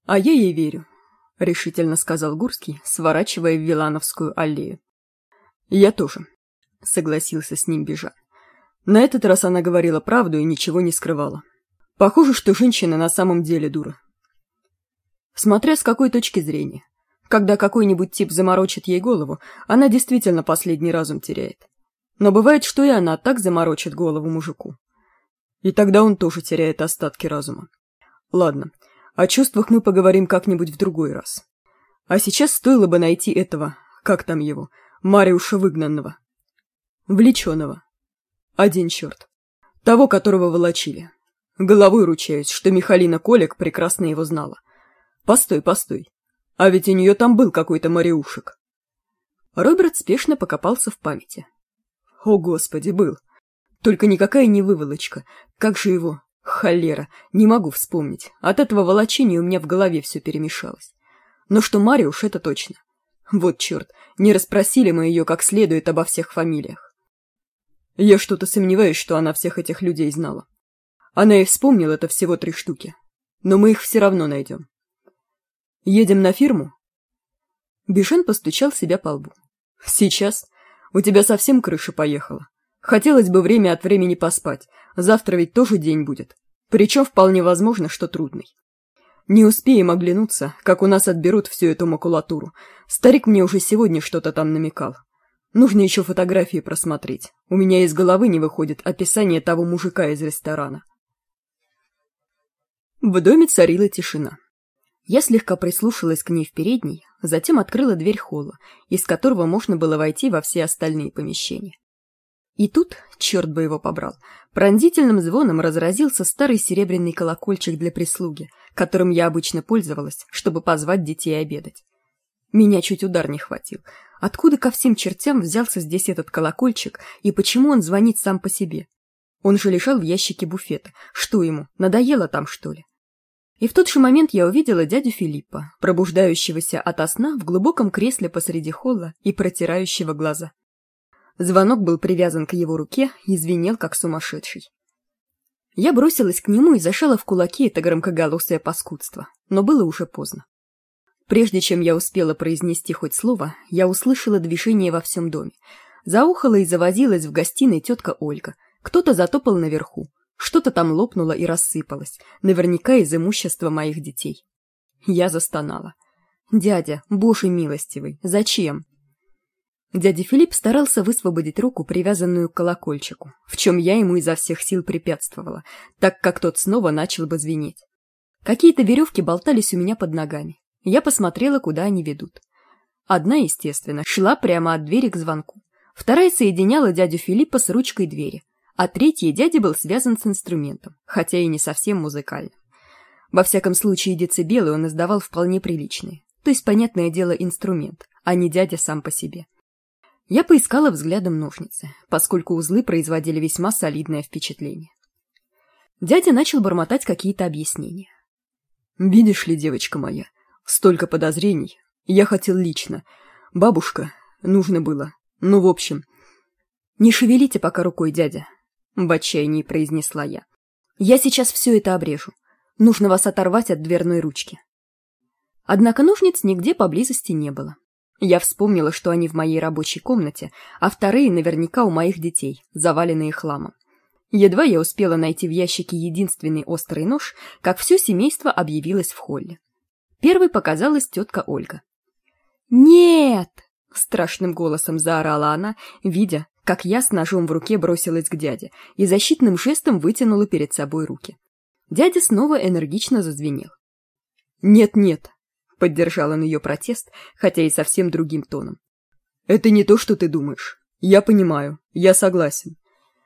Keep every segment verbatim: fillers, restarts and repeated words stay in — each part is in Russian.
А я ей верю, — решительно сказал Гурский, сворачивая в Вилановскую аллею. Я тоже, — согласился с ним Бежан. На этот раз она говорила правду и ничего не скрывала. Похоже, что женщина на самом деле дура. Смотря с какой точки зрения. Когда какой-нибудь тип заморочит ей голову, она действительно последний разум теряет. Но бывает, что и она так заморочит голову мужику. И тогда он тоже теряет остатки разума. Ладно, о чувствах мы поговорим как-нибудь в другой раз. А сейчас стоило бы найти этого, как там его, Мариуша выгнанного. Влеченого. Один черт. Того, которого волочили. Головой ручаюсь, что Михалина Колик прекрасно его знала. Постой, постой. А ведь у нее там был какой-то Мариушек. Роберт спешно покопался в памяти. О, Господи, был. Только никакая не выволочка. Как же его? Холера, не могу вспомнить. От этого волочения у меня в голове все перемешалось. Но что Мариуш, это точно. Вот черт, не расспросили мы ее как следует обо всех фамилиях. Я что-то сомневаюсь, что она всех этих людей знала. Она и вспомнила это всего три штуки. Но мы их все равно найдем. Едем на фирму? Бежан постучал себя по лбу. Сейчас? У тебя совсем крыша поехала. Хотелось бы время от времени поспать. Завтра ведь тоже день будет. Причем вполне возможно, что трудный. Не успеем оглянуться, как у нас отберут всю эту макулатуру. Старик мне уже сегодня что-то там намекал. Нужно еще фотографии просмотреть. У меня из головы не выходит описание того мужика из ресторана. В доме царила тишина. Я слегка прислушалась к ней в передней, затем открыла дверь холла, из которого можно было войти во все остальные помещения. И тут, черт бы его побрал, пронзительным звоном разразился старый серебряный колокольчик для прислуги, которым я обычно пользовалась, чтобы позвать детей обедать. Меня чуть удар не хватил. Откуда ко всем чертям взялся здесь этот колокольчик, и почему он звонит сам по себе? Он же лежал в ящике буфета. Что ему, надоело там, что ли? И в тот же момент я увидела дядю Филиппа, пробуждающегося ото сна в глубоком кресле посреди холла и протирающего глаза. Звонок был привязан к его руке и звенел, как сумасшедший. Я бросилась к нему и зашала в кулаки это громкоголосое паскудство, но было уже поздно. Прежде чем я успела произнести хоть слово, я услышала движение во всем доме. Заухала и завозилась в гостиной тетка Ольга. Кто-то затопал наверху. Что-то там лопнуло и рассыпалось, наверняка из имущества моих детей. Я застонала. «Дядя, боже милостивый, зачем?» Дядя Филипп старался высвободить руку, привязанную к колокольчику, в чем я ему изо всех сил препятствовала, так как тот снова начал бы звенеть. Какие-то веревки болтались у меня под ногами. Я посмотрела, куда они ведут. Одна, естественно, шла прямо от двери к звонку. Вторая соединяла дядю Филиппа с ручкой двери, а третий дядя был связан с инструментом, хотя и не совсем музыкальным. Во всяком случае, децибелы он издавал вполне приличные, то есть, понятное дело, инструмент, а не дядя сам по себе. Я поискала взглядом ножницы, поскольку узлы производили весьма солидное впечатление. Дядя начал бормотать какие-то объяснения. «Видишь ли, девочка моя, столько подозрений. Я хотел лично. Бабушка, нужно было. Ну, в общем...» «Не шевелите пока рукой, дядя», — в отчаянии произнесла я. «Я сейчас все это обрежу. Нужно вас оторвать от дверной ручки». Однако ножниц нигде поблизости не было. Я вспомнила, что они в моей рабочей комнате, а вторые наверняка у моих детей, заваленные хламом. Едва я успела найти в ящике единственный острый нож, как все семейство объявилось в холле. Первой показалась тетка Ольга. «Нет!» — страшным голосом заорала она, видя, как я с ножом в руке бросилась к дяде и защитным жестом вытянула перед собой руки. Дядя снова энергично зазвенел. «Нет-нет!» — поддержал он ее протест, хотя и совсем другим тоном. «Это не то, что ты думаешь. Я понимаю, я согласен».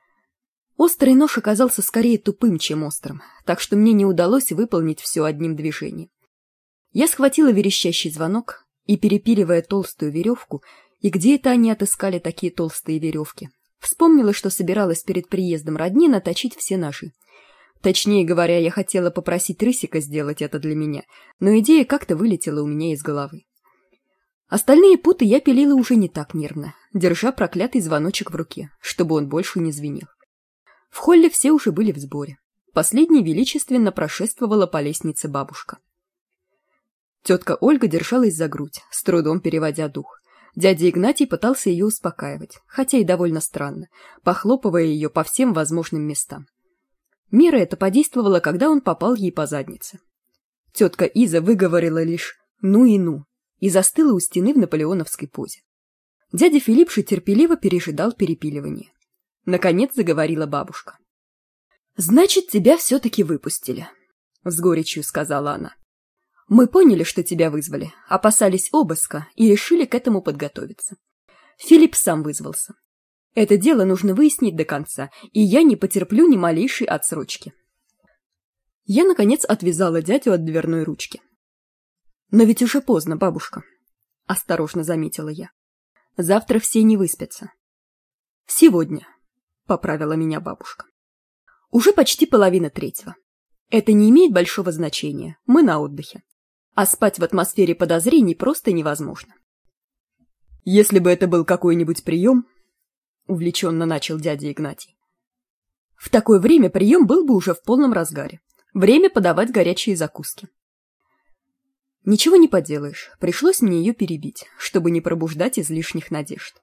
Острый нож оказался скорее тупым, чем острым, так что мне не удалось выполнить все одним движением. Я схватила верещащий звонок и, перепиливая толстую веревку, и где это они отыскали такие толстые веревки, вспомнила, что собиралась перед приездом родни наточить все ножи. Точнее говоря, я хотела попросить Рысика сделать это для меня, но идея как-то вылетела у меня из головы. Остальные путы я пилила уже не так нервно, держа проклятый звоночек в руке, чтобы он больше не звенел. В холле все уже были в сборе. Последней величественно прошествовала по лестнице бабушка. Тетка Ольга держалась за грудь, с трудом переводя дух. Дядя Игнатий пытался ее успокаивать, хотя и довольно странно, похлопывая ее по всем возможным местам. Мера эта подействовала, когда он попал ей по заднице. Тетка Иза выговорила лишь «ну и ну» и застыла у стены в наполеоновской позе. Дядя Филипп же терпеливо пережидал перепиливание. Наконец заговорила бабушка. «Значит, тебя все-таки выпустили», — с горечью сказала она. «Мы поняли, что тебя вызвали, опасались обыска и решили к этому подготовиться. Филипп сам вызвался. Это дело нужно выяснить до конца, и я не потерплю ни малейшей отсрочки». Я, наконец, отвязала дядю от дверной ручки. «Но ведь уже поздно, бабушка», — осторожно заметила я. «Завтра все не выспятся». «Сегодня», — поправила меня бабушка. «Уже почти половина третьего. Это не имеет большого значения, мы на отдыхе. А спать в атмосфере подозрений просто невозможно». «Если бы это был какой-нибудь прием», — увлеченно начал дядя Игнатий. «В такое время прием был бы уже в полном разгаре. Время подавать горячие закуски». Ничего не поделаешь, пришлось мне ее перебить, чтобы не пробуждать излишних надежд.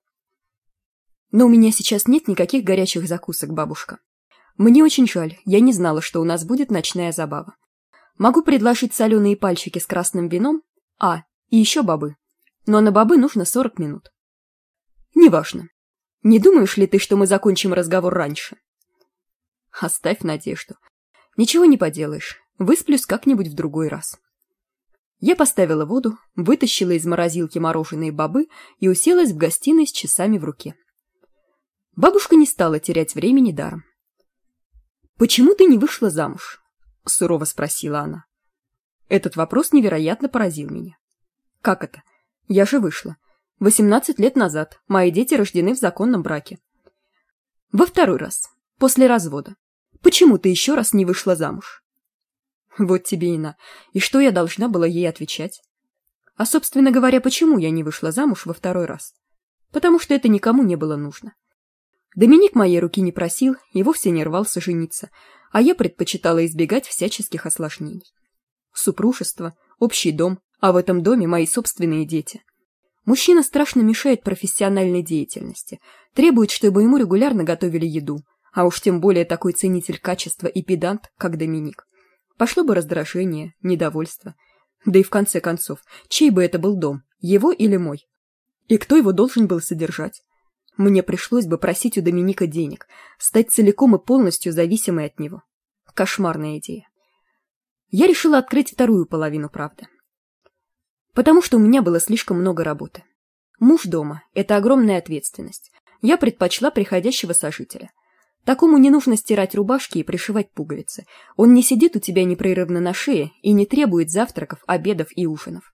«Но у меня сейчас нет никаких горячих закусок, бабушка. Мне очень жаль, я не знала, что у нас будет ночная забава. Могу предложить соленые пальчики с красным вином, а, и еще бобы. Но на бобы нужно сорок минут». «Неважно. Не думаешь ли ты, что мы закончим разговор раньше?» «Оставь надежду. Ничего не поделаешь, высплюсь как-нибудь в другой раз». Я поставила воду, вытащила из морозилки мороженые бобы и уселась в гостиной с часами в руке. Бабушка не стала терять времени даром. «Почему ты не вышла замуж?» — сурово спросила она. Этот вопрос невероятно поразил меня. «Как это? Я же вышла. Восемнадцать лет назад мои дети рождены в законном браке. Во второй раз, после развода. Почему ты еще раз не вышла замуж?» Вот тебе и на. И что я должна была ей отвечать? А, собственно говоря, почему я не вышла замуж во второй раз? Потому что это никому не было нужно. Доминик моей руки не просил и вовсе не рвался жениться, а я предпочитала избегать всяческих осложнений. Супружество, общий дом, а в этом доме мои собственные дети. Мужчина страшно мешает профессиональной деятельности, требует, чтобы ему регулярно готовили еду, а уж тем более такой ценитель качества и педант, как Доминик. Пошло бы раздражение, недовольство. Да и в конце концов, чей бы это был дом, его или мой? И кто его должен был содержать? Мне пришлось бы просить у Доминика денег, стать целиком и полностью зависимой от него. Кошмарная идея. Я решила открыть вторую половину правды. Потому что у меня было слишком много работы. Муж дома — это огромная ответственность. Я предпочла приходящего сожителя. Такому не нужно стирать рубашки и пришивать пуговицы. Он не сидит у тебя непрерывно на шее и не требует завтраков, обедов и ужинов.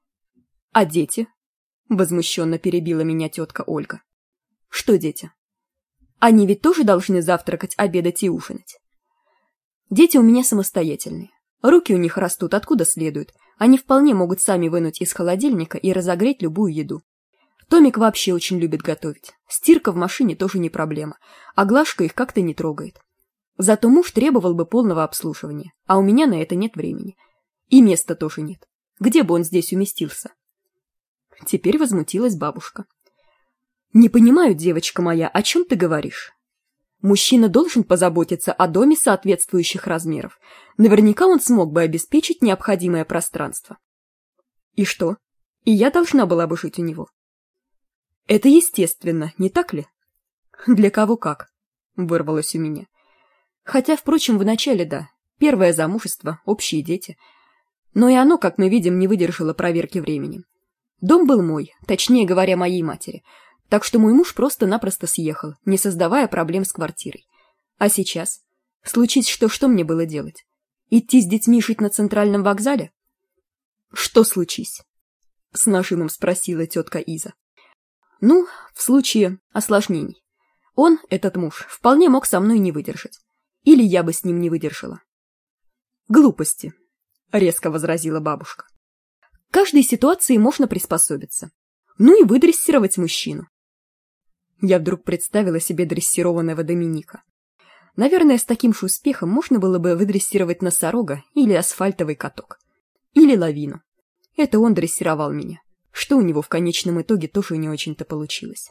«А дети?» — возмущенно перебила меня тетка Ольга. «Что дети? Они ведь тоже должны завтракать, обедать и ужинать?» «Дети у меня самостоятельные. Руки у них растут откуда следует. Они вполне могут сами вынуть из холодильника и разогреть любую еду. Томик вообще очень любит готовить. Стирка в машине тоже не проблема, а Глашка их как-то не трогает. Зато муж требовал бы полного обслуживания, а у меня на это нет времени. И места тоже нет. Где бы он здесь уместился?» Теперь возмутилась бабушка. «Не понимаю, девочка моя, о чем ты говоришь? Мужчина должен позаботиться о доме соответствующих размеров. Наверняка он смог бы обеспечить необходимое пространство. И что? И я должна была бы жить у него? Это естественно, не так ли?» «Для кого как?» — вырвалось у меня. Хотя, впрочем, вначале да. Первое замужество, общие дети. Но и оно, как мы видим, не выдержало проверки временем. Дом был мой, точнее говоря, моей матери, так что мой муж просто-напросто съехал, не создавая проблем с квартирой. А сейчас? Случись что, что мне было делать? Идти с детьми жить на центральном вокзале? «Что случись?» — с нажимом спросила тетка Иза. «Ну, в случае осложнений. Он, этот муж, вполне мог со мной не выдержать. Или я бы с ним не выдержала». «Глупости», — резко возразила бабушка. «К каждой ситуации можно приспособиться. Ну и выдрессировать мужчину». Я вдруг представила себе дрессированного Доминика. Наверное, с таким же успехом можно было бы выдрессировать носорога или асфальтовый каток. Или лавину. Это он дрессировал меня, что у него в конечном итоге тоже не очень-то получилось.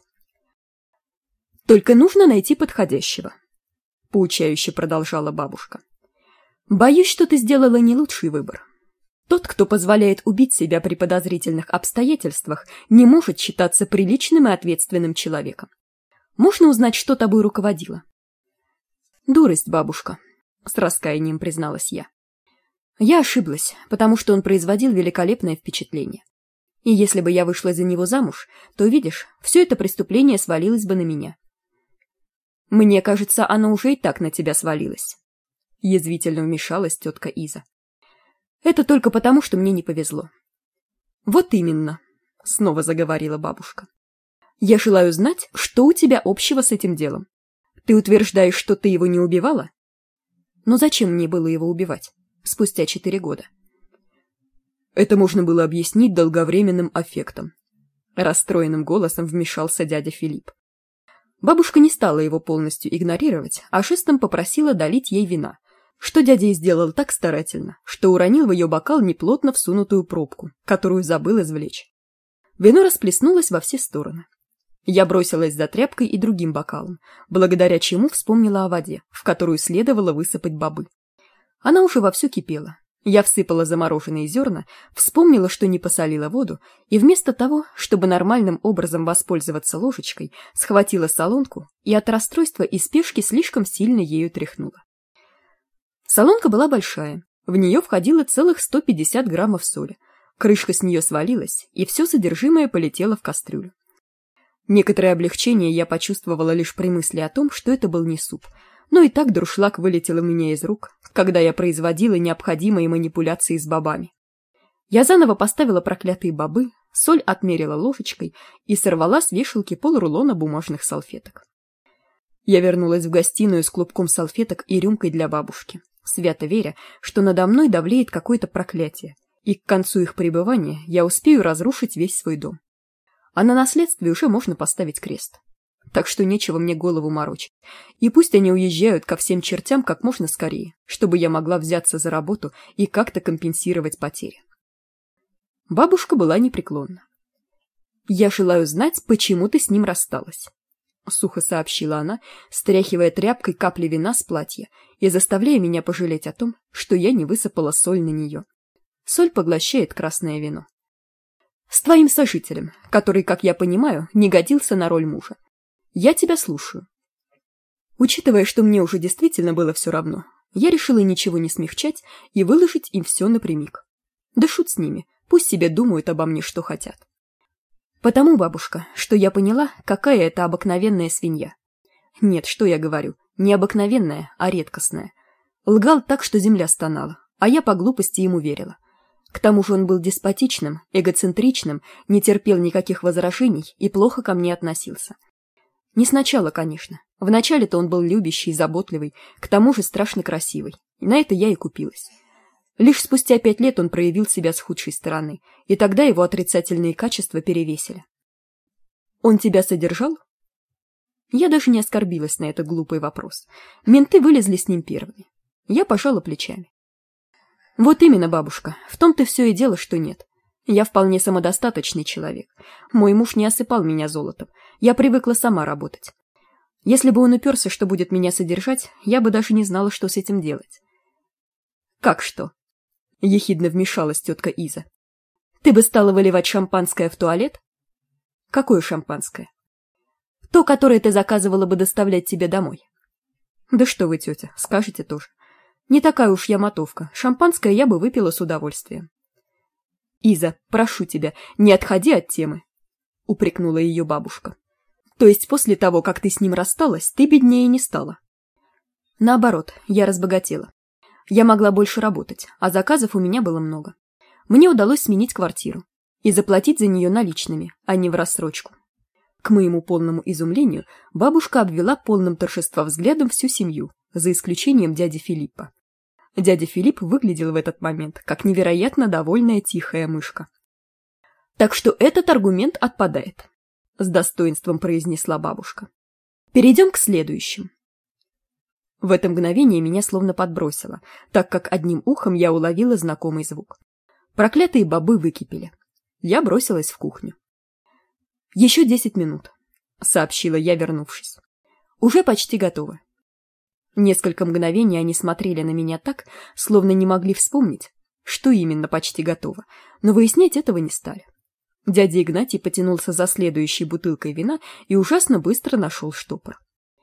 «Только нужно найти подходящего», — поучающе продолжала бабушка. «Боюсь, что ты сделала не лучший выбор. Тот, кто позволяет убить себя при подозрительных обстоятельствах, не может считаться приличным и ответственным человеком. Можно узнать, что тобой руководило?» «Дурость, бабушка», — с раскаянием призналась я. «Я ошиблась, потому что он производил великолепное впечатление. И если бы я вышла за него замуж, то, видишь, все это преступление свалилось бы на меня». «Мне кажется, оно уже и так на тебя свалилось», — язвительно вмешалась тетка Иза. «Это только потому, что мне не повезло». «Вот именно», — снова заговорила бабушка. «Я желаю знать, что у тебя общего с этим делом. Ты утверждаешь, что ты его не убивала? Но зачем мне было его убивать спустя четыре года?» «Это можно было объяснить долговременным аффектом», — расстроенным голосом вмешался дядя Филипп. Бабушка не стала его полностью игнорировать, а жестом попросила долить ей вина, что дядя и сделал так старательно, что уронил в ее бокал неплотно всунутую пробку, которую забыл извлечь. Вино расплеснулось во все стороны. Я бросилась за тряпкой и другим бокалом, благодаря чему вспомнила о воде, в которую следовало высыпать бобы. Она уже вовсю кипела. Я всыпала замороженные зерна, вспомнила, что не посолила воду, и вместо того, чтобы нормальным образом воспользоваться ложечкой, схватила солонку и от расстройства и спешки слишком сильно ею тряхнула. Солонка была большая, в нее входило целых сто пятьдесят граммов соли, крышка с нее свалилась, и все содержимое полетело в кастрюлю. Некоторое облегчение я почувствовала лишь при мысли о том, что это был не суп, но и так дуршлаг вылетел у меня из рук, когда я производила необходимые манипуляции с бобами. Я заново поставила проклятые бобы, соль отмерила ложечкой и сорвала с вешалки полрулона бумажных салфеток. Я вернулась в гостиную с клубком салфеток и рюмкой для бабушки, свято веря, что надо мной давлеет какое-то проклятие, и к концу их пребывания я успею разрушить весь свой дом. А на наследстве уже можно поставить крест. Так что нечего мне голову морочить. И пусть они уезжают ко всем чертям как можно скорее, чтобы я могла взяться за работу и как-то компенсировать потери. Бабушка была непреклонна. «Я желаю знать, почему ты с ним рассталась», — сухо сообщила она, стряхивая тряпкой капли вина с платья и заставляя меня пожалеть о том, что я не высыпала соль на нее. Соль поглощает красное вино. «С твоим сожителем, который, как я понимаю, не годился на роль мужа. Я тебя слушаю». Учитывая, что мне уже действительно было все равно, я решила ничего не смягчать и выложить им все напрямик. Да шут с ними, пусть себе думают обо мне, что хотят. Потому, бабушка, что я поняла, какая это обыкновенная свинья. Нет, что я говорю, не обыкновенная, а редкостная. Лгал так, что земля стонала, а я по глупости ему верила. К тому же он был деспотичным, эгоцентричным, не терпел никаких возражений и плохо ко мне относился. Не сначала, конечно. Вначале-то он был любящий, заботливый, к тому же страшно красивый. И на это я и купилась. Лишь спустя пять лет он проявил себя с худшей стороны, и тогда его отрицательные качества перевесили. «Он тебя содержал?» Я даже не оскорбилась на этот глупый вопрос. Менты вылезли с ним первыми. Я пожала плечами. «Вот именно, бабушка, в том-то все и дело, что нет. Я вполне самодостаточный человек. Мой муж не осыпал меня золотом. Я привыкла сама работать. Если бы он уперся, что будет меня содержать, я бы даже не знала, что с этим делать». «Как что?» — ехидно вмешалась тетка Иза. «Ты бы стала выливать шампанское в туалет?» «Какое шампанское?» «То, которое ты заказывала бы доставлять тебе домой». «Да что вы, тетя, скажете тоже. Не такая уж я мотовка. Шампанское я бы выпила с удовольствием». «Иза, прошу тебя, не отходи от темы», — упрекнула ее бабушка. «То есть после того, как ты с ним рассталась, ты беднее не стала?» «Наоборот, я разбогатела. Я могла больше работать, а заказов у меня было много. Мне удалось сменить квартиру и заплатить за нее наличными, а не в рассрочку». К моему полному изумлению бабушка обвела полным торжества взглядом всю семью, за исключением дяди Филиппа. Дядя Филипп выглядел в этот момент как невероятно довольная тихая мышка. «Так что этот аргумент отпадает», — с достоинством произнесла бабушка. «Перейдем к следующему». В это мгновение меня словно подбросило, так как одним ухом я уловила знакомый звук. Проклятые бобы выкипели. Я бросилась в кухню. «Еще десять минут», — сообщила я, вернувшись. «Уже почти готово». Несколько мгновений они смотрели на меня так, словно не могли вспомнить, что именно почти готово, но выяснять этого не стали. Дядя Игнатий потянулся за следующей бутылкой вина и ужасно быстро нашел штопор.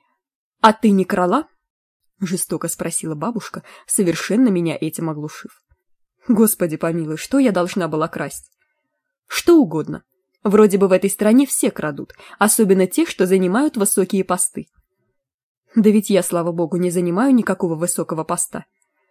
«А ты не крала?» — жестоко спросила бабушка, совершенно меня этим оглушив. «Господи помилуй, что я должна была красть?» «Что угодно. Вроде бы в этой стране все крадут, особенно те, что занимают высокие посты». «Да ведь я, слава богу, не занимаю никакого высокого поста».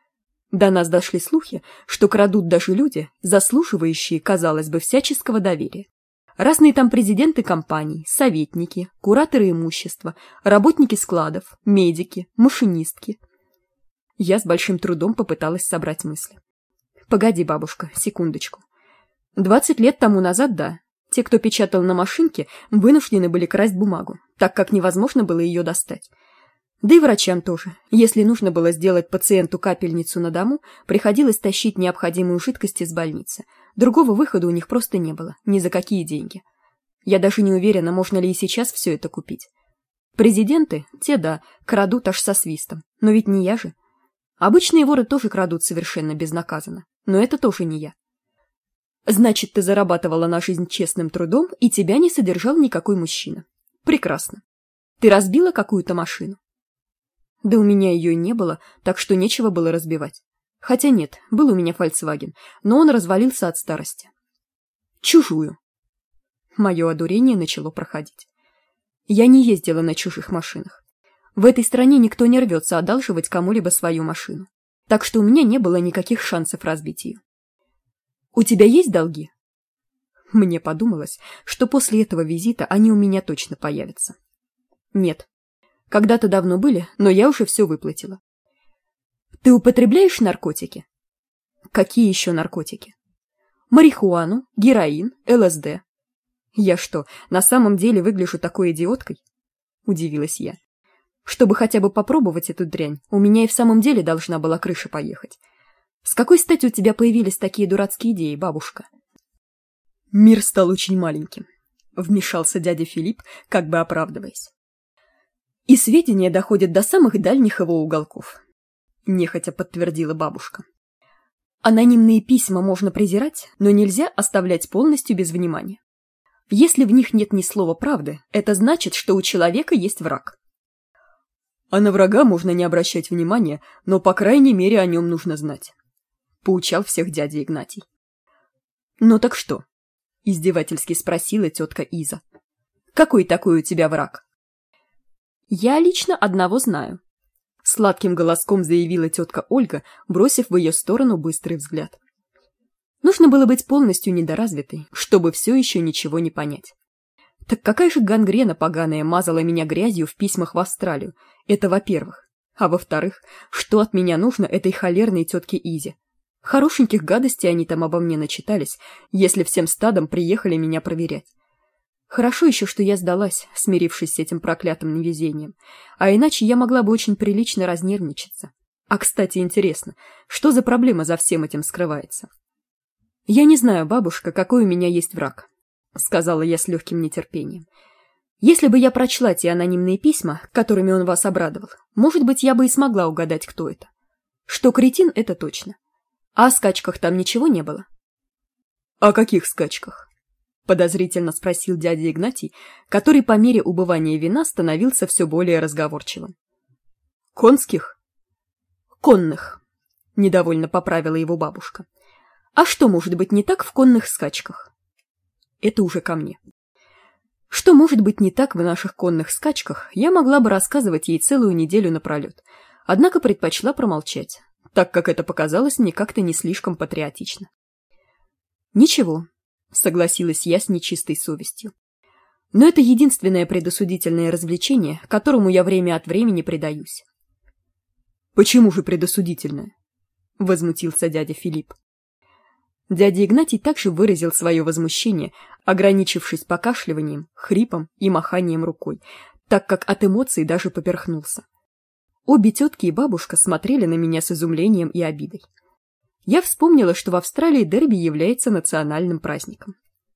До нас дошли слухи, что крадут даже люди, заслуживающие, казалось бы, всяческого доверия. Разные там президенты компаний, советники, кураторы имущества, работники складов, медики, машинистки. Я с большим трудом попыталась собрать мысли. Погоди, бабушка, секундочку. Двадцать лет тому назад, да, те, кто печатал на машинке, вынуждены были красть бумагу, так как невозможно было ее достать. Да и врачам тоже. Если нужно было сделать пациенту капельницу на дому, приходилось тащить необходимую жидкость из больницы. Другого выхода у них просто не было, ни за какие деньги. Я даже не уверена, можно ли и сейчас все это купить. Президенты, те да, крадут аж со свистом, но ведь не я же. Обычные воры тоже крадут совершенно безнаказанно, но это тоже не я. Значит, ты зарабатывала на жизнь честным трудом, и тебя не содержал никакой мужчина. Прекрасно. Ты разбила какую-то машину? Да у меня ее не было, так что нечего было разбивать. Хотя нет, был у меня Volkswagen, но он развалился от старости. Чужую. Мое одурение начало проходить. Я не ездила на чужих машинах. В этой стране никто не рвется одалживать кому-либо свою машину. Так что у меня не было никаких шансов разбить ее. У тебя есть долги? Мне подумалось, что после этого визита они у меня точно появятся. Нет. Когда-то давно были, но я уже все выплатила. Ты употребляешь наркотики? Какие еще наркотики? Марихуану, героин, ЛСД. Я что, на самом деле выгляжу такой идиоткой? Удивилась я. Чтобы хотя бы попробовать эту дрянь, у меня и в самом деле должна была крыша поехать. С какой стати у тебя появились такие дурацкие идеи, бабушка? Мир стал очень маленьким, вмешался дядя Филипп, как бы оправдываясь. И сведения доходят до самых дальних его уголков, нехотя подтвердила бабушка. Анонимные письма можно презирать, но нельзя оставлять полностью без внимания. Если в них нет ни слова правды, это значит, что у человека есть враг. А на врага можно не обращать внимания, но, по крайней мере, о нем нужно знать. Поучал всех дядя Игнатий. Ну так что? Издевательски спросила тетка Иза. Какой такой у тебя враг? Я лично одного знаю. Сладким голоском заявила тетка Ольга, бросив в ее сторону быстрый взгляд. Нужно было быть полностью недоразвитой, чтобы все еще ничего не понять. Так какая же гангрена поганая мазала меня грязью в письмах в Австралию? Это во-первых. А во-вторых, что от меня нужно этой холерной тетке Изе? Хорошеньких гадостей они там обо мне начитались, если всем стадом приехали меня проверять. Хорошо еще, что я сдалась, смирившись с этим проклятым невезением, а иначе я могла бы очень прилично разнервничаться. А, кстати, интересно, что за проблема за всем этим скрывается? Я не знаю, бабушка, какой у меня есть враг, сказала я с легким нетерпением. Если бы я прочла те анонимные письма, которыми он вас обрадовал, может быть, я бы и смогла угадать, кто это. Что кретин, это точно. А о скачках там ничего не было? О каких скачках? Подозрительно спросил дядя Игнатий, который по мере убывания вина становился все более разговорчивым. Конских? Конных, недовольно поправила его бабушка. А что может быть не так в конных скачках? Это уже ко мне. Что может быть не так в наших конных скачках, я могла бы рассказывать ей целую неделю напролет, однако предпочла промолчать, так как это показалось мне как-то не слишком патриотично. Ничего, согласилась я с нечистой совестью. Но это единственное предосудительное развлечение, которому я время от времени предаюсь. Почему же предосудительное? Возмутился дядя Филипп. Дядя Игнатий также выразил свое возмущение, ограничившись покашливанием, хрипом и маханием рукой, так как от эмоций даже поперхнулся. Обе тетки и бабушка смотрели на меня с изумлением и обидой. я вспомнила, что в Австралии дерби является национальным праздником.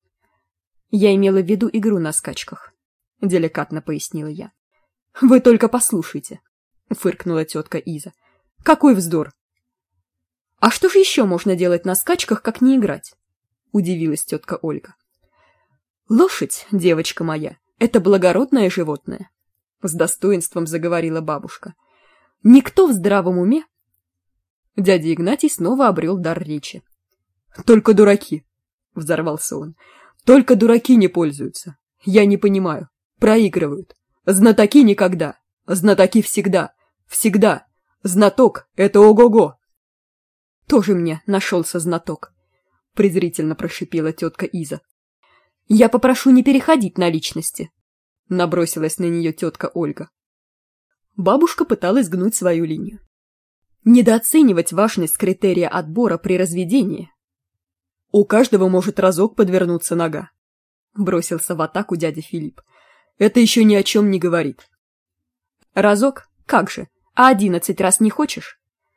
«Я имела в виду игру на скачках», — деликатно пояснила я. «Вы только послушайте», — фыркнула тетка Иза. «Какой вздор!» «А что же еще можно делать на скачках, как не играть?» — удивилась тетка Ольга. «Лошадь, девочка моя, это благородное животное», — с достоинством заговорила бабушка. «Никто в здравом уме...» Дядя Игнатий снова обрел дар речи. «Только дураки!» — взорвался он. «Только дураки не пользуются. Я не понимаю. Проигрывают. Знатоки никогда. Знатоки всегда. Всегда. Знаток — это ого-го!» «Тоже мне нашелся знаток», — презрительно прошипела тетка Иза. «Я попрошу не переходить на личности», — набросилась на нее тетка Ольга. Бабушка пыталась гнуть свою линию. «Недооценивать важность критерия отбора при разведении. У каждого может разок подвернуться нога», — бросился в атаку дядя Филипп. «Это еще ни о чем не говорит». «Разок? Как же? А одиннадцать раз не хочешь?»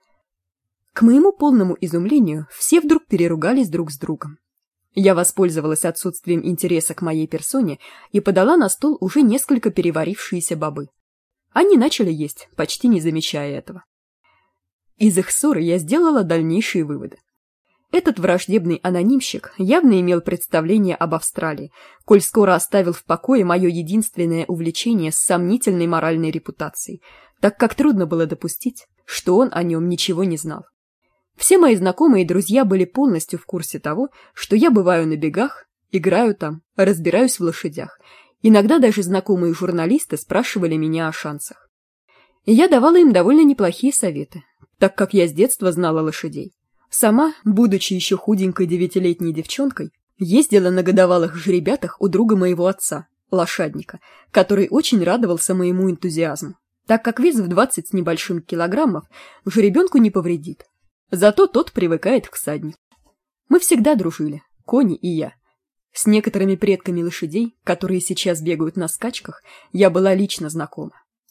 К моему полному изумлению все вдруг переругались друг с другом. Я воспользовалась отсутствием интереса к моей персоне и подала на стол уже несколько переварившиеся бобы. Они начали есть, почти не замечая этого. Из их ссоры я сделала дальнейшие выводы. Этот враждебный анонимщик явно имел представление об Австралии, коль скоро оставил в покое мое единственное увлечение с сомнительной моральной репутацией, так как трудно было допустить, что он о нем ничего не знал. Все мои знакомые и друзья были полностью в курсе того, что я бываю на бегах, играю там, разбираюсь в лошадях. Иногда даже знакомые журналисты спрашивали меня о шансах. И я давала им довольно неплохие советы, так как я с детства знала лошадей. Сама, будучи еще худенькой девятилетней девчонкой, ездила на годовалых жеребятах у друга моего отца, лошадника, который очень радовался моему энтузиазму, так как вес в двадцать с небольшим килограммов жеребенку не повредит. Зато тот привыкает к всаднику. Мы всегда дружили, кони и я. С некоторыми предками лошадей, которые сейчас бегают на скачках, я была лично знакома.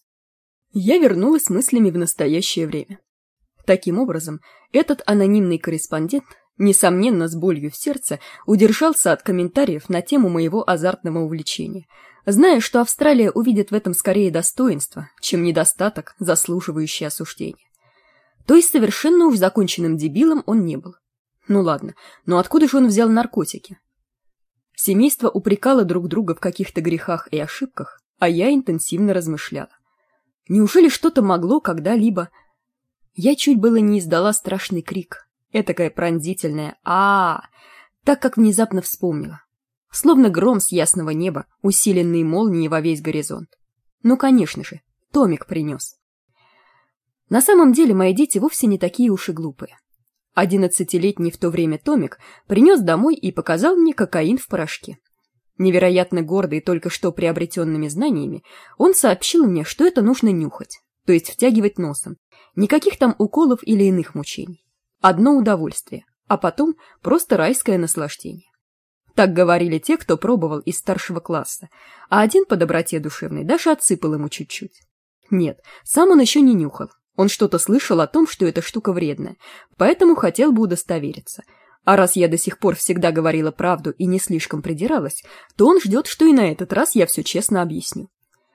Я вернулась мыслями в настоящее время. Таким образом, этот анонимный корреспондент, несомненно с болью в сердце, удержался от комментариев на тему моего азартного увлечения, зная, что Австралия увидит в этом скорее достоинство, чем недостаток, заслуживающий осуждения. То есть совершенно уж законченным дебилом он не был. Ну ладно, но откуда же он взял наркотики? Семейство упрекало друг друга в каких-то грехах и ошибках, а я интенсивно размышляла. Неужели что-то могло когда-либо... Я чуть было не издала страшный крик, этакое пронзительное «А-а-а», так как внезапно вспомнила. Словно гром с ясного неба, усиленный молнией во весь горизонт. Ну, конечно же, Томик принес. На самом деле мои дети вовсе не такие уж и глупые. Одиннадцатилетний в то время Томик принес домой и показал мне кокаин в порошке. Невероятно гордый только что приобретенными знаниями, он сообщил мне, что это нужно нюхать, то есть втягивать носом. Никаких там уколов или иных мучений. Одно удовольствие, а потом просто райское наслаждение. Так говорили те, кто пробовал из старшего класса, а один по доброте душевной даже отсыпал ему чуть-чуть. Нет, сам он еще не нюхал. Он что-то слышал о том, что эта штука вредная, поэтому хотел бы удостовериться. А раз я до сих пор всегда говорила правду и не слишком придиралась, то он ждет, что и на этот раз я все честно объясню.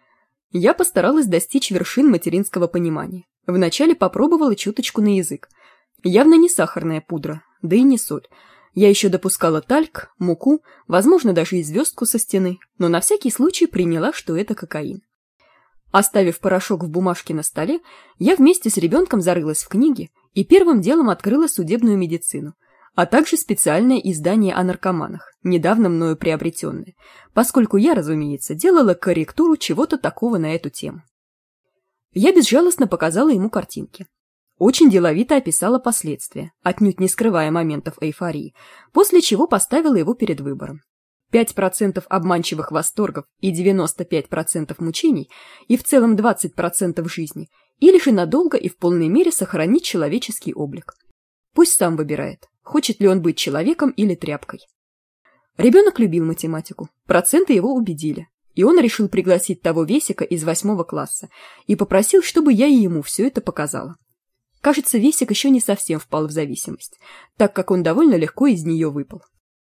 Я постаралась достичь вершин материнского понимания. Вначале попробовала чуточку на язык. Явно не сахарная пудра, да и не соль. Я еще допускала тальк, муку, возможно, даже и звездку со стены, но на всякий случай приняла, что это кокаин. Оставив порошок в бумажке на столе, я вместе с ребенком зарылась в книги и первым делом открыла судебную медицину, а также специальное издание о наркоманах, недавно мною приобретенное, поскольку я, разумеется, делала корректуру чего-то такого на эту тему. Я безжалостно показала ему картинки. Очень деловито описала последствия, отнюдь не скрывая моментов эйфории, после чего поставила его перед выбором. пять процентов обманчивых восторгов и девяносто пять процентов мучений, и в целом двадцать процентов жизни, или же надолго и в полной мере сохранить человеческий облик. Пусть сам выбирает, хочет ли он быть человеком или тряпкой. Ребенок любил математику, проценты его убедили, и он решил пригласить того Весика из восьмого класса и попросил, чтобы я и ему все это показала. Кажется, Весик еще не совсем впал в зависимость, так как он довольно легко из нее выпал.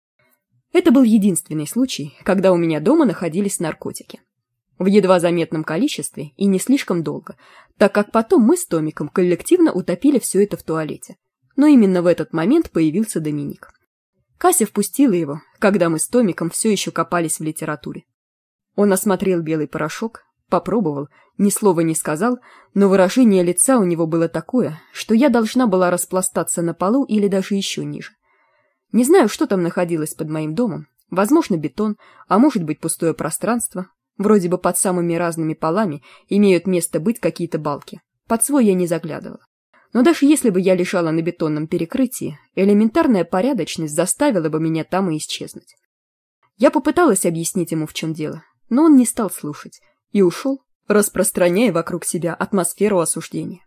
Это был единственный случай, когда у меня дома находились наркотики. В едва заметном количестве и не слишком долго, так как потом мы с Томиком коллективно утопили все это в туалете. Но именно в этот момент появился Доминик. Кася впустила его, когда мы с Томиком все еще копались в литературе. Он осмотрел белый порошок, попробовал, ни слова не сказал, но выражение лица у него было такое, что я должна была распластаться на полу или даже еще ниже. Не знаю, что там находилось под моим домом, возможно, бетон, а может быть пустое пространство. Вроде бы под самыми разными полами имеют место быть какие-то балки. Под свой я не заглядывала. Но даже если бы я лежала на бетонном перекрытии, элементарная порядочность заставила бы меня там и исчезнуть. Я попыталась объяснить ему, в чем дело, но он не стал слушать и ушел, распространяя вокруг себя атмосферу осуждения.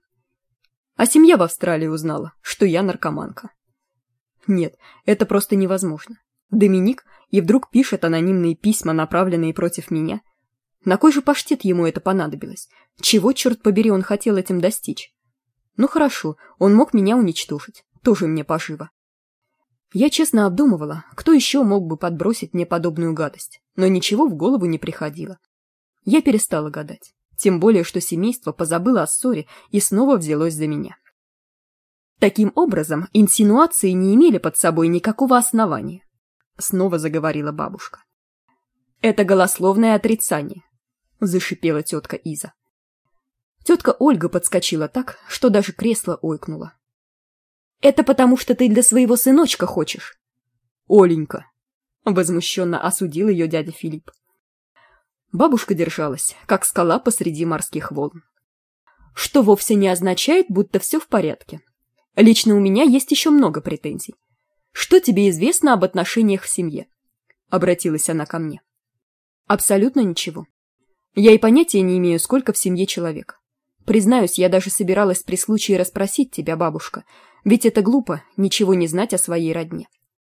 А семья в Австралии узнала, что я наркоманка. Нет, это просто невозможно. Доминик и вдруг пишет анонимные письма, направленные против меня. На кой же паштет ему это понадобилось? Чего, черт побери, он хотел этим достичь? Ну хорошо, он мог меня уничтожить, тоже мне поживо. Я честно обдумывала, кто еще мог бы подбросить мне подобную гадость, но ничего в голову не приходило. Я перестала гадать, тем более, что семейство позабыло о ссоре и снова взялось за меня. Таким образом, инсинуации не имели под собой никакого основания. Снова заговорила бабушка. Это голословное отрицание, зашипела тетка Иза. Тетка Ольга подскочила так, что даже кресло ойкнуло. Это потому, что ты для своего сыночка хочешь. Оленька, возмущенно осудил ее дядя Филипп. Бабушка держалась, как скала посреди морских волн. Что вовсе не означает, будто все в порядке. Лично у меня есть еще много претензий. Что тебе известно об отношениях в семье? Обратилась она ко мне. Абсолютно ничего. Я и понятия не имею, сколько в семье человек. Признаюсь, я даже собиралась при случае расспросить тебя, бабушка, ведь это глупо, ничего не знать о своей родне.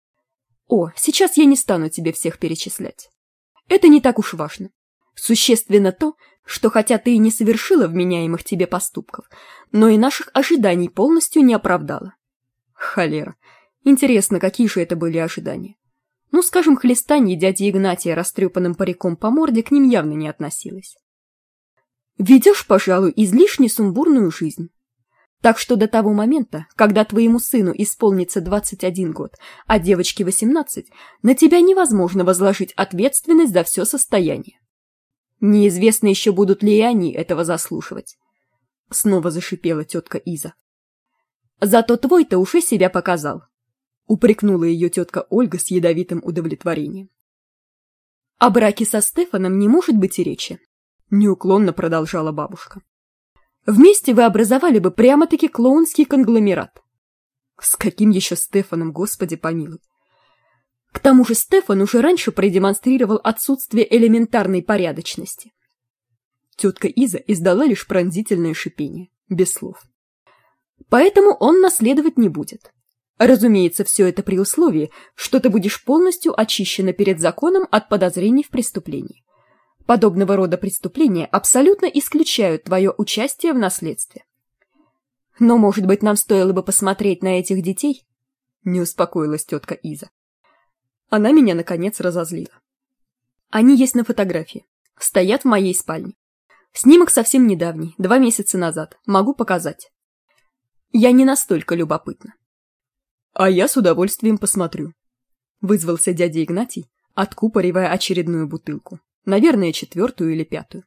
О, сейчас я не стану тебе всех перечислять. Это не так уж важно. Существенно то, что хотя ты и не совершила вменяемых тебе поступков, но и наших ожиданий полностью не оправдала. Холера. Интересно, какие же это были ожидания? Ну, скажем, хлестанье дяди Игнатия растрепанным париком по морде к ним явно не относилось. Ведешь, пожалуй, излишне сумбурную жизнь. Так что до того момента, когда твоему сыну исполнится двадцать один год, а девочке восемнадцать, на тебя невозможно возложить ответственность за все состояние. Неизвестно еще, будут ли и они этого заслуживать. Снова зашипела тетка Иза. Зато твой-то уже себя показал. Упрекнула ее тетка Ольга с ядовитым удовлетворением. О браке со Стефаном не может быть и речи. Неуклонно продолжала бабушка. Вместе вы образовали бы прямо-таки клоунский конгломерат. С каким еще Стефаном, Господи помилуй. К тому же Стефан уже раньше продемонстрировал отсутствие элементарной порядочности. Тетка Иза издала лишь пронзительное шипение, без слов. Поэтому он наследовать не будет. Разумеется, все это при условии, что ты будешь полностью очищена перед законом от подозрений в преступлении. Подобного рода преступления абсолютно исключают твое участие в наследстве. Но, может быть, нам стоило бы посмотреть на этих детей? Не успокоилась тетка Иза. Она меня, наконец, разозлила. Они есть на фотографии. Стоят в моей спальне. Снимок совсем недавний, два месяца назад. Могу показать. Я не настолько любопытна. А я с удовольствием посмотрю. Вызвался дядя Игнатий, откупоривая очередную бутылку. Наверное, четвертую или пятую.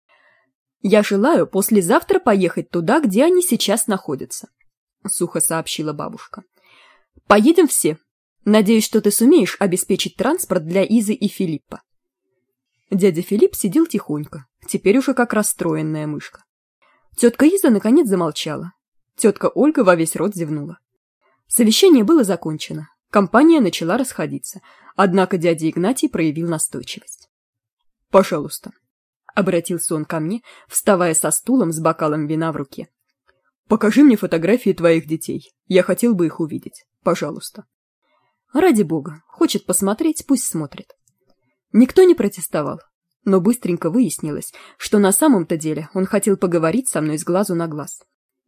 Я желаю послезавтра поехать туда, где они сейчас находятся, сухо сообщила бабушка. Поедем все. Надеюсь, что ты сумеешь обеспечить транспорт для Изы и Филиппа. Дядя Филипп сидел тихонько, теперь уже как расстроенная мышка. Тетка Иза наконец замолчала. Тетка Ольга во весь рот зевнула. Совещание было закончено. Компания начала расходиться, однако дядя Игнатий проявил настойчивость. «Пожалуйста», — обратился он ко мне, вставая со стулом с бокалом вина в руке. «Покажи мне фотографии твоих детей. Я хотел бы их увидеть. Пожалуйста». Ради бога, хочет посмотреть, пусть смотрит. Никто не протестовал, но быстренько выяснилось, что на самом-то деле он хотел поговорить со мной с глазу на глаз.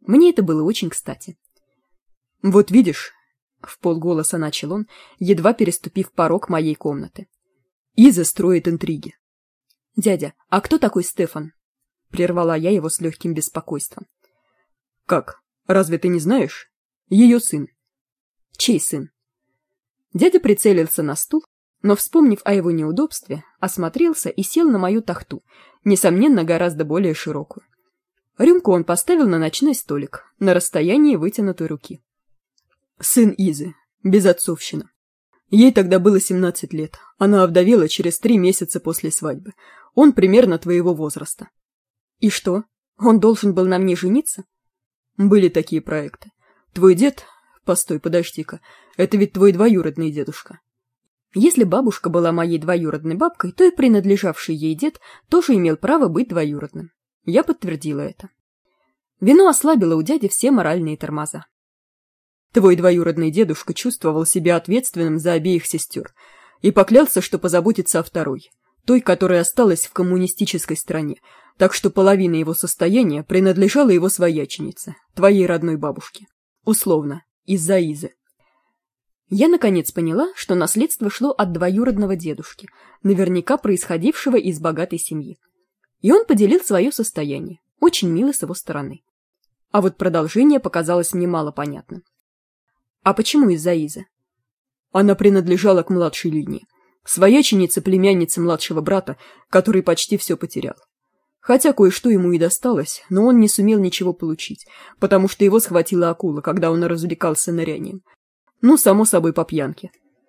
Мне это было очень кстати. «Вот видишь», — вполголоса начал он, едва переступив порог моей комнаты, — «Иза строит интриги». «Дядя, а кто такой Стефан?» — прервала я его с легким беспокойством. «Как? Разве ты не знаешь? Ее сын». «Чей сын?» Дядя прицелился на стул, но, вспомнив о его неудобстве, осмотрелся и сел на мою тахту, несомненно, гораздо более широкую. Рюмку он поставил на ночной столик, на расстоянии вытянутой руки. «Сын Изы, безотцовщина. Ей тогда было семнадцать лет, она овдовела через три месяца после свадьбы. Он примерно твоего возраста». «И что, он должен был на мне жениться?» «Были такие проекты. Твой дед... Постой, подожди-ка, это ведь твой двоюродный дедушка». Если бабушка была моей двоюродной бабкой, то и принадлежавший ей дед тоже имел право быть двоюродным. Я подтвердила это. Вино ослабило у дяди все моральные тормоза. «Твой двоюродный дедушка чувствовал себя ответственным за обеих сестер и поклялся, что позаботится о второй, той, которая осталась в коммунистической стране, так что половина его состояния принадлежала его свояченице, твоей родной бабушке. Условно, из-за Изы». Я наконец поняла, что наследство шло от двоюродного дедушки, наверняка происходившего из богатой семьи. И он поделил свое состояние, очень мило с его стороны. А вот продолжение показалось мне малопонятным. А почему из-за Изы? Она принадлежала к младшей линии, свояченице племяннице младшего брата, который почти все потерял. Хотя кое-что ему и досталось, но он не сумел ничего получить, потому что его схватила акула, когда он развлекался нырянием. Ну, само собой, по пьянке.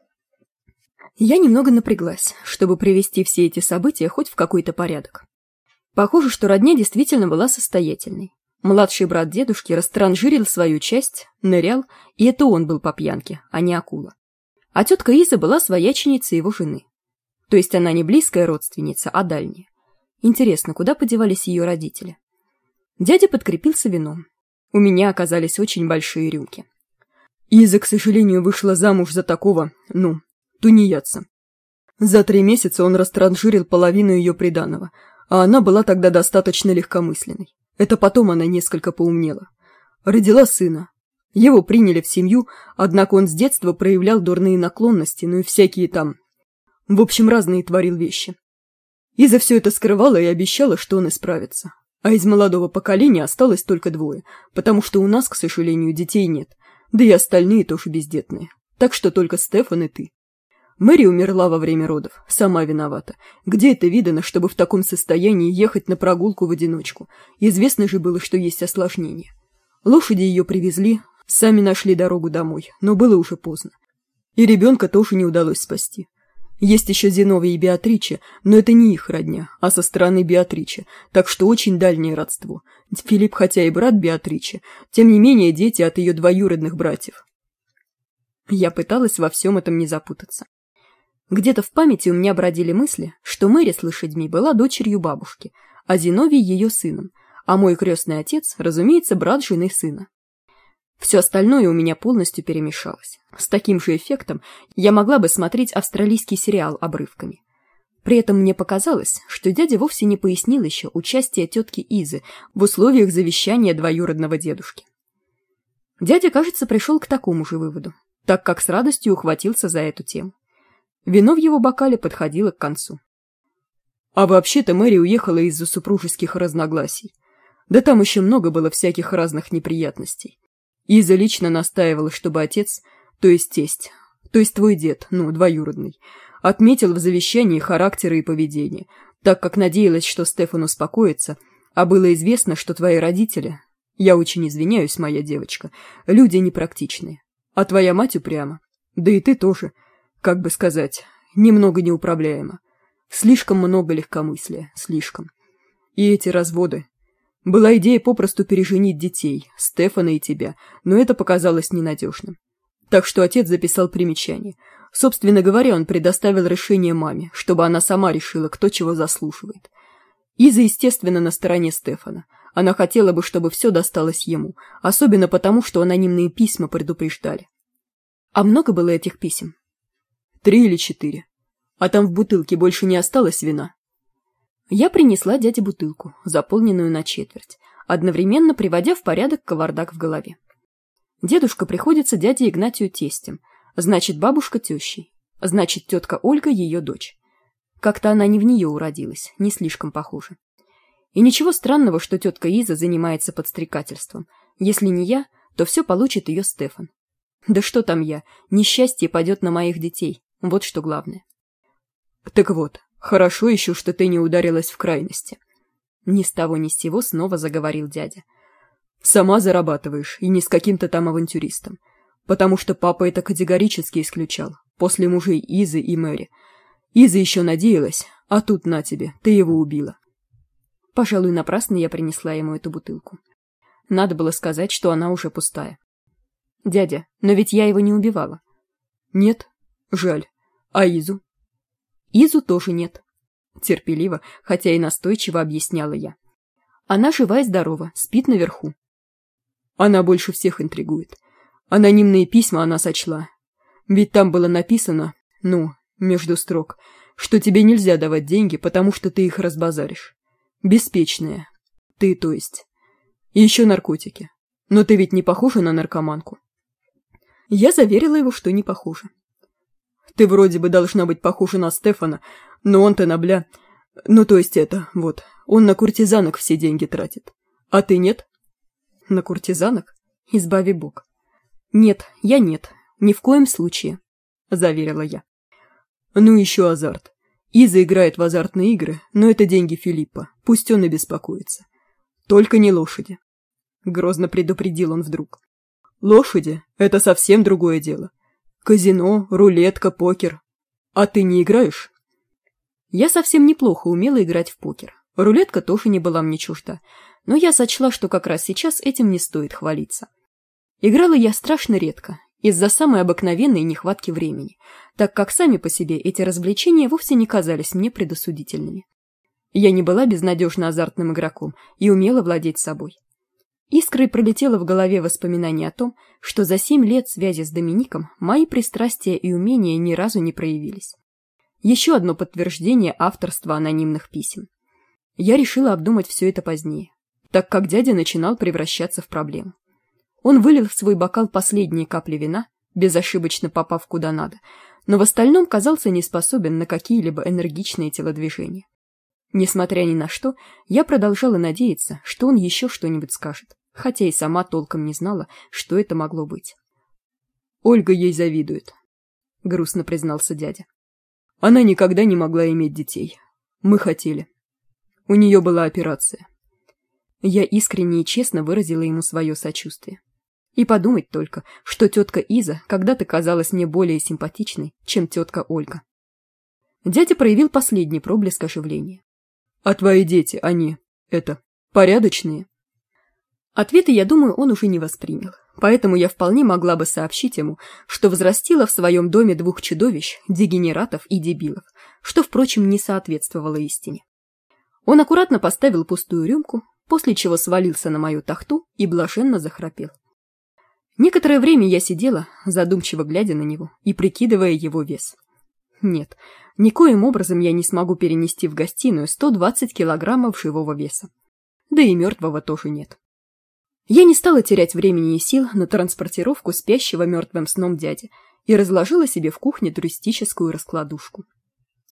Я немного напряглась, чтобы привести все эти события хоть в какой-то порядок. Похоже, что родня действительно была состоятельной. Младший брат дедушки растранжирил свою часть, нырял, и это он был по пьянке, а не акула. А тетка Иза была свояченицей его жены. То есть она не близкая родственница, а дальняя. Интересно, куда подевались ее родители? Дядя подкрепился вином. У меня оказались очень большие рюмки. Иза, к сожалению, вышла замуж за такого, ну, тунеядца. За три месяца он растранжирил половину ее приданого, а она была тогда достаточно легкомысленной. Это потом она несколько поумнела. Родила сына. Его приняли в семью, однако он с детства проявлял дурные наклонности, ну и всякие там... В общем, разные творил вещи. Иза все это скрывала и обещала, что он исправится. А из молодого поколения осталось только двое, потому что у нас, к сожалению, детей нет, да и остальные тоже бездетные. Так что только Стефан и ты. Мэри умерла во время родов, сама виновата. Где это видано, чтобы в таком состоянии ехать на прогулку в одиночку? Известно же было, что есть осложнения. Лошади ее привезли, сами нашли дорогу домой, но было уже поздно. И ребенка тоже не удалось спасти. Есть еще Зиновий и Беатриче, но это не их родня, а со стороны Беатриче, так что очень дальнее родство. Филипп хотя и брат Беатриче, тем не менее дети от ее двоюродных братьев. Я пыталась во всем этом не запутаться. Где-то в памяти у меня бродили мысли, что Мэри с лошадьми была дочерью бабушки, а Зиновий ее сыном, а мой крестный отец, разумеется, брат жены сына. Все остальное у меня полностью перемешалось. С таким же эффектом я могла бы смотреть австралийский сериал обрывками. При этом мне показалось, что дядя вовсе не пояснил еще участие тетки Изы в условиях завещания двоюродного дедушки. Дядя, кажется, пришел к такому же выводу, так как с радостью ухватился за эту тему. Вино в его бокале подходило к концу. А вообще-то Мэри уехала из-за супружеских разногласий. Да там еще много было всяких разных неприятностей. Иза лично настаивала, чтобы отец, то есть тесть, то есть твой дед, ну, двоюродный, отметил в завещании характеры и поведение, так как надеялась, что Стефан успокоится, а было известно, что твои родители, я очень извиняюсь, моя девочка, люди непрактичные, а твоя мать упряма, да и ты тоже, как бы сказать, немного неуправляема. Слишком много легкомыслия, слишком. И эти разводы. Была идея попросту переженить детей, Стефана и тебя, но это показалось ненадежным. Так что отец записал примечание. Собственно говоря, он предоставил решение маме, чтобы она сама решила, кто чего заслуживает. Иза, естественно, на стороне Стефана. Она хотела бы, чтобы все досталось ему, особенно потому, что анонимные письма предупреждали. А много было этих писем? Три или четыре. А там в бутылке больше не осталось вина? Я принесла дяде бутылку, заполненную на четверть, одновременно приводя в порядок кавардак в голове. Дедушка приходится дяде Игнатию тестем, значит, бабушка тещей, значит, тетка Ольга ее дочь. Как-то она не в нее уродилась, не слишком похоже. И ничего странного, что тетка Иза занимается подстрекательством. Если не я, то все получит ее Стефан. Да что там я, несчастье падет на моих детей, вот что главное. Так вот, хорошо еще, что ты не ударилась в крайности. Ни с того ни с сего снова заговорил дядя. Сама зарабатываешь, и не с каким-то там авантюристом. Потому что папа это категорически исключал, после мужей Изы и Мэри. Иза еще надеялась, а тут на тебе, ты его убила. Пожалуй, напрасно я принесла ему эту бутылку. Надо было сказать, что она уже пустая. Дядя, но ведь я его не убивала. Нет? Жаль. А Изу? Изу тоже нет. Терпеливо, хотя и настойчиво объясняла я. Она жива и здорова, спит наверху. Она больше всех интригует. Анонимные письма она сочла. Ведь там было написано, ну, между строк, что тебе нельзя давать деньги, потому что ты их разбазаришь. Беспечная. Ты, то есть. И еще наркотики. Но ты ведь не похожа на наркоманку. Я заверила его, что не похожа. Ты вроде бы должна быть похожа на Стефана, но он-то на бля... Ну, то есть это, вот, он на куртизанок все деньги тратит. А ты нет? На куртизанок? Избави бог. Нет, я нет, ни в коем случае, заверила я. Ну, еще азарт. Иза играет в азартные игры, но это деньги Филиппа, пусть он и беспокоится. Только не лошади. Грозно предупредил он вдруг. Лошади — это совсем другое дело. Казино, рулетка, покер. А ты не играешь? Я совсем неплохо умела играть в покер. Рулетка тоже не была мне чужда, но я сочла, что как раз сейчас этим не стоит хвалиться. Играла я страшно редко, из-за самой обыкновенной нехватки времени, так как сами по себе эти развлечения вовсе не казались мне предосудительными. Я не была безнадежно азартным игроком и умела владеть собой. Искрой пролетело в голове воспоминание о том, что за семь лет связи с Домиником мои пристрастия и умения ни разу не проявились. Еще одно подтверждение авторства анонимных писем. Я решила обдумать все это позднее, так как дядя начинал превращаться в проблему. Он вылил в свой бокал последние капли вина, безошибочно попав куда надо, но в остальном казался не способен на какие-либо энергичные телодвижения. Несмотря ни на что, я продолжала надеяться, что он еще что-нибудь скажет, хотя и сама толком не знала, что это могло быть. «Ольга ей завидует», — грустно признался дядя. «Она никогда не могла иметь детей. Мы хотели. У нее была операция». Я искренне и честно выразила ему свое сочувствие. И подумать только, что тетка Иза когда-то казалась мне более симпатичной, чем тетка Ольга. Дядя проявил последний проблеск оживления. «А твои дети, они, это, порядочные?» Ответа, я думаю, он уже не воспринял, поэтому я вполне могла бы сообщить ему, что взрастила в своем доме двух чудовищ, дегенератов и дебилов, что, впрочем, не соответствовало истине. Он аккуратно поставил пустую рюмку, после чего свалился на мою тахту и блаженно захрапел. Некоторое время я сидела, задумчиво глядя на него и прикидывая его вес. Нет, никоим образом я не смогу перенести в гостиную сто двадцать килограммов живого веса. Да и мертвого тоже нет. Я не стала терять времени и сил на транспортировку спящего мертвым сном дяди и разложила себе в кухне туристическую раскладушку.